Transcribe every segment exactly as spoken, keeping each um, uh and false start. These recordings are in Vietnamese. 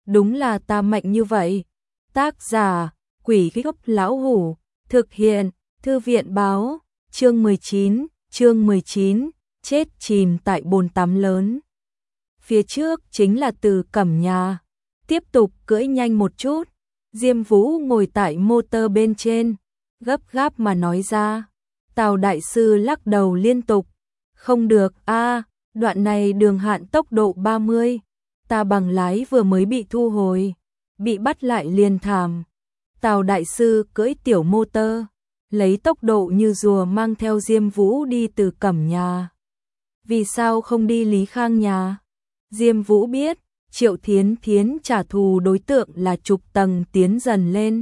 đúng là ta mạnh như vậy. Tác giả, Quỷ Gốc Lão Hủ, thực hiện, Thư viện báo, chương mười chín, chương mười chín, chết chìm tại bồn tắm lớn. Phía trước chính là Từ Cẩm nhà, tiếp tục cưỡi nhanh một chút, Diêm Vũ ngồi tại motor bên trên, gấp gáp mà nói ra. Tào đại sư lắc đầu liên tục, không được a, đoạn này đường hạn tốc độ ba mươi, ta bằng lái vừa mới bị thu hồi, bị bắt lại liền thảm. Tào đại sư cưỡi tiểu motor, lấy tốc độ như rùa mang theo Diêm Vũ đi Từ Cẩm nhà. Vì sao không đi Lý Khang nhà? Diêm Vũ biết, Triệu Thiến Thiến trả thù đối tượng là chục tầng tiến dần lên.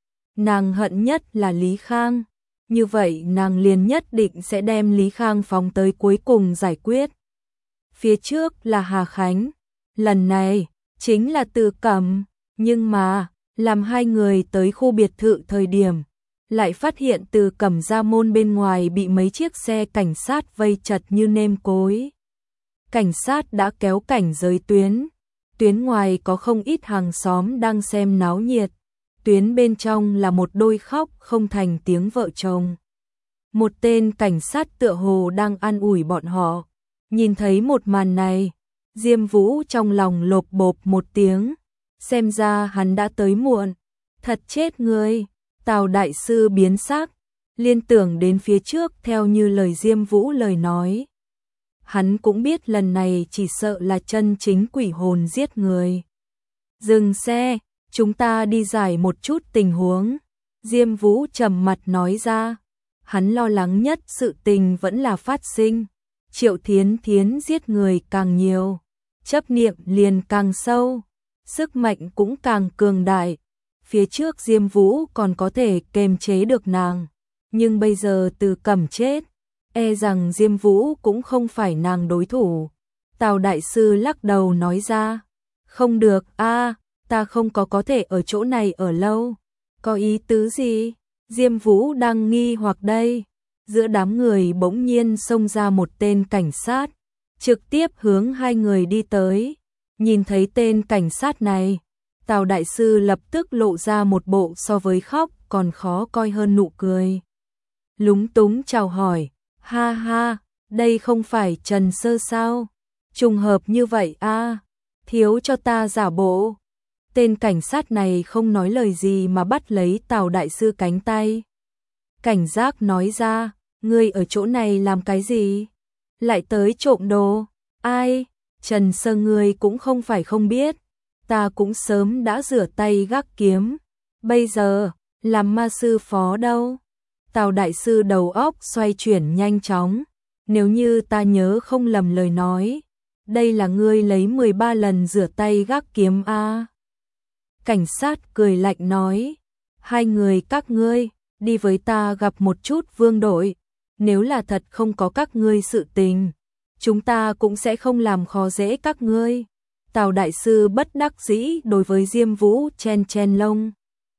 Nàng hận nhất là Lý Khang, như vậy nàng liền nhất định sẽ đem Lý Khang phóng tới cuối cùng giải quyết. Phía trước là Hà Khánh, lần này chính là Từ Cẩm, nhưng mà làm hai người tới khu biệt thự thời điểm, lại phát hiện Từ Cẩm ra môn bên ngoài bị mấy chiếc xe cảnh sát vây chật như nêm cối. Cảnh sát đã kéo cảnh giới tuyến, tuyến ngoài có không ít hàng xóm đang xem náo nhiệt, tuyến bên trong là một đôi khóc không thành tiếng vợ chồng. Một tên cảnh sát tựa hồ đang an ủi bọn họ, nhìn thấy một màn này, Diêm Vũ trong lòng lộp bộp một tiếng, xem ra hắn đã tới muộn, thật chết người. Tào đại sư biến sắc, liên tưởng đến phía trước theo như lời Diêm Vũ lời nói. Hắn cũng biết lần này chỉ sợ là chân chính quỷ hồn giết người. Dừng xe, chúng ta đi giải một chút tình huống. Diêm Vũ trầm mặt nói ra, hắn lo lắng nhất sự tình vẫn là phát sinh. Triệu Thiến Thiến giết người càng nhiều, chấp niệm liền càng sâu, sức mạnh cũng càng cường đại. Phía trước Diêm Vũ còn có thể kềm chế được nàng, nhưng bây giờ Từ Cẩm chết, e rằng Diêm Vũ cũng không phải nàng đối thủ. Tào đại sư lắc đầu nói ra, không được a, ta không có có thể ở chỗ này ở lâu. Có ý tứ gì? Diêm Vũ đang nghi hoặc đây. Giữa đám người bỗng nhiên xông ra một tên cảnh sát, trực tiếp hướng hai người đi tới. Nhìn thấy tên cảnh sát này, Tào đại sư lập tức lộ ra một bộ so với khóc còn khó coi hơn nụ cười. Lúng túng chào hỏi, ha ha, đây không phải Trần Sơ sao? Trùng hợp như vậy a, thiếu cho ta giả bộ. Tên cảnh sát này không nói lời gì mà bắt lấy Tào đại sư cánh tay. Cảnh giác nói ra, ngươi ở chỗ này làm cái gì? Lại tới trộm đồ? Ai? Trần Sơ ngươi cũng không phải không biết. Ta cũng sớm đã rửa tay gác kiếm, bây giờ, làm ma sư phó đâu. Tào đại sư đầu óc xoay chuyển nhanh chóng, nếu như ta nhớ không lầm lời nói, đây là ngươi lấy mười ba lần rửa tay gác kiếm a. Cảnh sát cười lạnh nói, hai người các ngươi, đi với ta gặp một chút vương đội, nếu là thật không có các ngươi sự tình, chúng ta cũng sẽ không làm khó dễ các ngươi. Tào đại sư bất đắc dĩ đối với Diêm Vũ chen chen lông.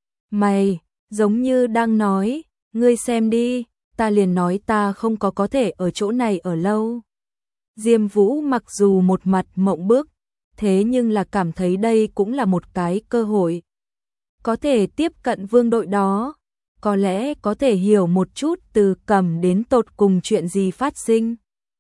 Mày, giống như đang nói, ngươi xem đi, ta liền nói ta không có có thể ở chỗ này ở lâu. Diêm Vũ mặc dù một mặt mộng bức, thế nhưng là cảm thấy đây cũng là một cái cơ hội. Có thể tiếp cận vương đội đó, có lẽ có thể hiểu một chút Từ Cẩm đến tột cùng chuyện gì phát sinh.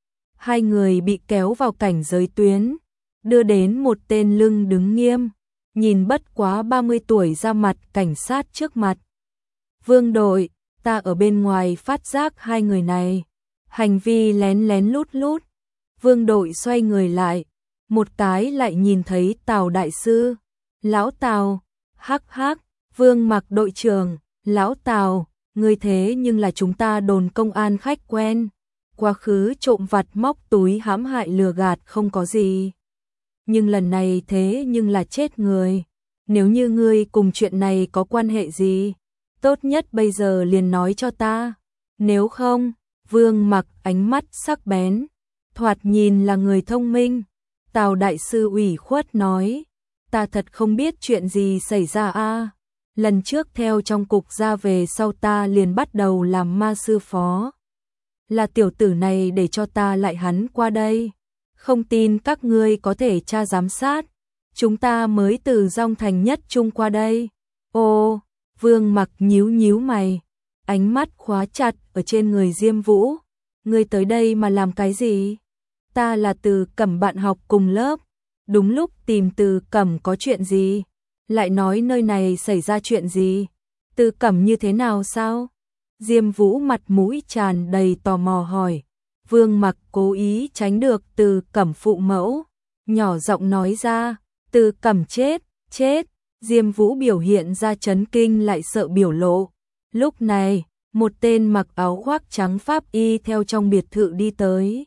Hai người bị kéo vào cảnh giới tuyến, đưa đến một tên lưng đứng nghiêm, nhìn bất quá ba mươi tuổi ra mặt cảnh sát trước mặt. Vương đội, ta ở bên ngoài phát giác hai người này, hành vi lén lén lút lút. Vương đội xoay người lại, một cái lại nhìn thấy Tào đại sư. Lão Tào, hắc hắc, Vương mặc đội trưởng, lão Tào, ngươi thế nhưng là chúng ta đồn công an khách quen. Quá khứ trộm vặt móc túi hãm hại lừa gạt không có gì. Nhưng lần này thế nhưng là chết người. Nếu như ngươi cùng chuyện này có quan hệ gì, tốt nhất bây giờ liền nói cho ta. Nếu không, Vương mặc ánh mắt sắc bén, thoạt nhìn là người thông minh. Tào đại sư ủy khuất nói, ta thật không biết chuyện gì xảy ra a. Lần trước theo trong cục ra về sau ta liền bắt đầu làm ma sư phó. Là tiểu tử này để cho ta lại hắn qua đây. Không tin các ngươi có thể tra giám sát, chúng ta mới từ Dong Thành Nhất Trung qua đây. Ô, Vương Mặc nhíu nhíu mày, ánh mắt khóa chặt ở trên người Diêm Vũ. Ngươi tới đây mà làm cái gì? Ta là Từ Cẩm bạn học cùng lớp. Đúng lúc tìm Từ Cẩm có chuyện gì? Lại nói nơi này xảy ra chuyện gì? Từ Cẩm như thế nào sao? Diêm Vũ mặt mũi tràn đầy tò mò hỏi. Vương Mặc cố ý tránh được Từ Cẩm phụ mẫu, nhỏ giọng nói ra, Từ Cẩm chết, chết. Diêm Vũ biểu hiện ra chấn kinh lại sợ biểu lộ. Lúc này, một tên mặc áo khoác trắng pháp y theo trong biệt thự đi tới.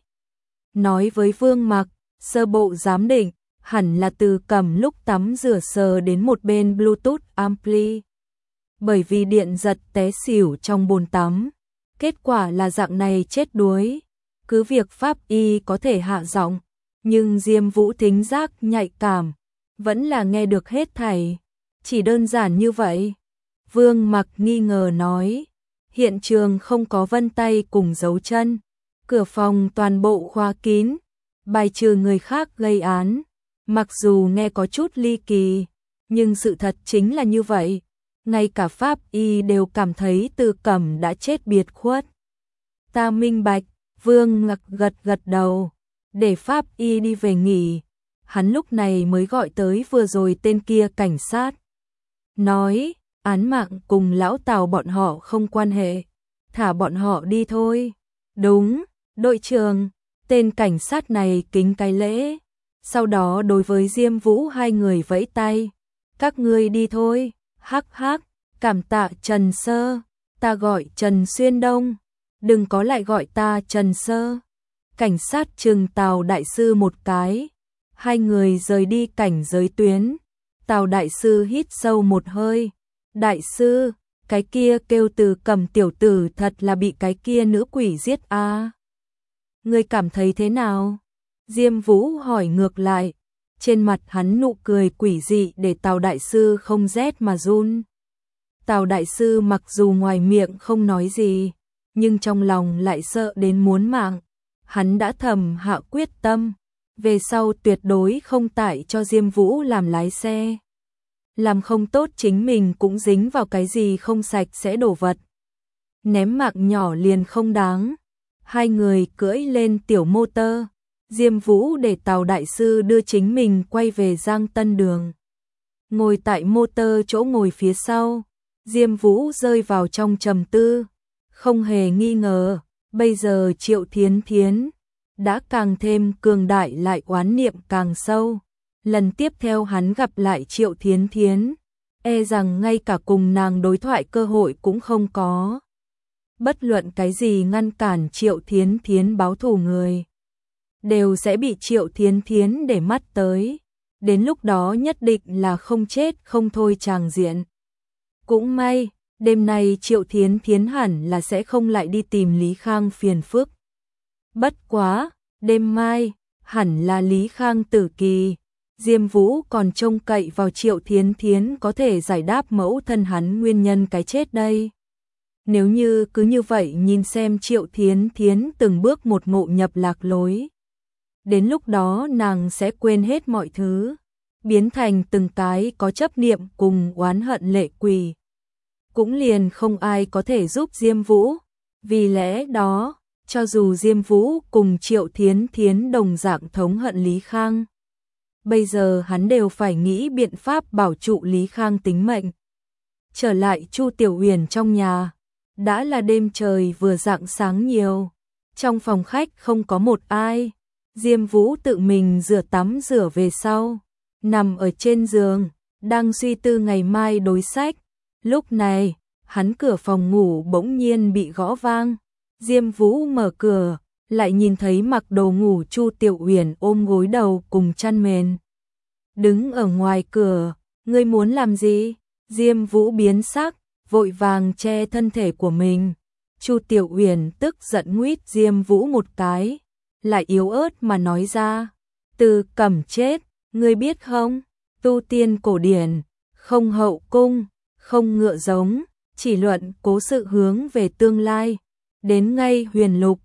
Nói với Vương Mặc, sơ bộ giám định, hẳn là Từ Cẩm lúc tắm rửa sờ đến một bên Bluetooth ampli. Bởi vì điện giật té xỉu trong bồn tắm. Kết quả là dạng này chết đuối. Cứ việc pháp y có thể hạ giọng, nhưng Diêm Vũ thính giác nhạy cảm, vẫn là nghe được hết thảy. Chỉ đơn giản như vậy. Vương Mặc nghi ngờ nói. Hiện trường không có vân tay cùng dấu chân. Cửa phòng toàn bộ khóa kín, bài trừ người khác gây án. Mặc dù nghe có chút ly kỳ, nhưng sự thật chính là như vậy. Ngay cả pháp y đều cảm thấy Từ Cẩm đã chết biệt khuất. Ta minh bạch. Vương Mặc gật gật đầu, để pháp y đi về nghỉ. Hắn lúc này mới gọi tới vừa rồi tên kia cảnh sát. Nói, án mạng cùng lão Tào bọn họ không quan hệ, thả bọn họ đi thôi. Đúng, đội trưởng. Tên cảnh sát này kính cái lễ, sau đó đối với Diêm Vũ hai người vẫy tay. Các ngươi đi thôi. Hắc hắc, cảm tạ Trần Sơ. Ta gọi Trần Xuyên Đông, đừng có lại gọi ta Trần Sơ. Cảnh sát trừng Tào đại sư một cái. Hai người rời đi cảnh giới tuyến. Tào đại sư hít sâu một hơi. Đại sư, cái kia kêu Từ Cẩm tiểu tử thật là bị cái kia nữ quỷ giết a. À? Ngươi cảm thấy thế nào? Diêm Vũ hỏi ngược lại. Trên mặt hắn nụ cười quỷ dị để Tào đại sư không rét mà run. Tào đại sư mặc dù ngoài miệng không nói gì, nhưng trong lòng lại sợ đến muốn mạng. Hắn đã thầm hạ quyết tâm, về sau tuyệt đối không tải cho Diêm Vũ làm lái xe. Làm không tốt chính mình cũng dính vào cái gì không sạch sẽ đổ vật. Ném mạng nhỏ liền không đáng. Hai người cưỡi lên tiểu motor. Diêm Vũ để Tào đại sư đưa chính mình quay về Giang Tân Đường. Ngồi tại motor chỗ ngồi phía sau, Diêm Vũ rơi vào trong trầm tư. Không hề nghi ngờ, bây giờ Triệu Thiến Thiến đã càng thêm cường đại lại oán niệm càng sâu. Lần tiếp theo hắn gặp lại Triệu Thiến Thiến, e rằng ngay cả cùng nàng đối thoại cơ hội cũng không có. Bất luận cái gì ngăn cản Triệu Thiến Thiến báo thù người, đều sẽ bị Triệu Thiến Thiến để mắt tới. Đến lúc đó nhất định là không chết không thôi tràng diện. Cũng may, đêm nay Triệu Thiến Thiến hẳn là sẽ không lại đi tìm Lý Khang phiền phức. Bất quá, đêm mai, hẳn là Lý Khang tử kỳ. Diêm Vũ còn trông cậy vào Triệu Thiến Thiến có thể giải đáp mẫu thân hắn nguyên nhân cái chết đây. Nếu như cứ như vậy nhìn xem Triệu Thiến Thiến từng bước một ngộ nhập lạc lối. Đến lúc đó nàng sẽ quên hết mọi thứ, biến thành từng cái có chấp niệm cùng oán hận lệ quỷ. Cũng liền không ai có thể giúp Diêm Vũ. Vì lẽ đó, cho dù Diêm Vũ cùng Triệu Thiến Thiến đồng dạng thống hận Lý Khang, bây giờ hắn đều phải nghĩ biện pháp bảo trụ Lý Khang tính mệnh. Trở lại Chu Tiểu Huyền trong nhà, đã là đêm trời vừa rạng sáng nhiều. Trong phòng khách không có một ai. Diêm Vũ tự mình rửa tắm rửa về sau, nằm ở trên giường, đang suy tư ngày mai đối sách. Lúc này, hắn cửa phòng ngủ bỗng nhiên bị gõ vang. Diêm Vũ mở cửa, lại nhìn thấy mặc đồ ngủ Chu Tiểu Huyền ôm gối đầu cùng chăn mền. Đứng ở ngoài cửa, ngươi muốn làm gì? Diêm Vũ biến sắc, vội vàng che thân thể của mình. Chu Tiểu Huyền tức giận nguýt Diêm Vũ một cái, lại yếu ớt mà nói ra. Từ Cẩm chết, ngươi biết không? Tu tiên cổ điển, không hậu cung, không ngựa giống, chỉ luận cố sự hướng về tương lai. Đến ngay huyền lục,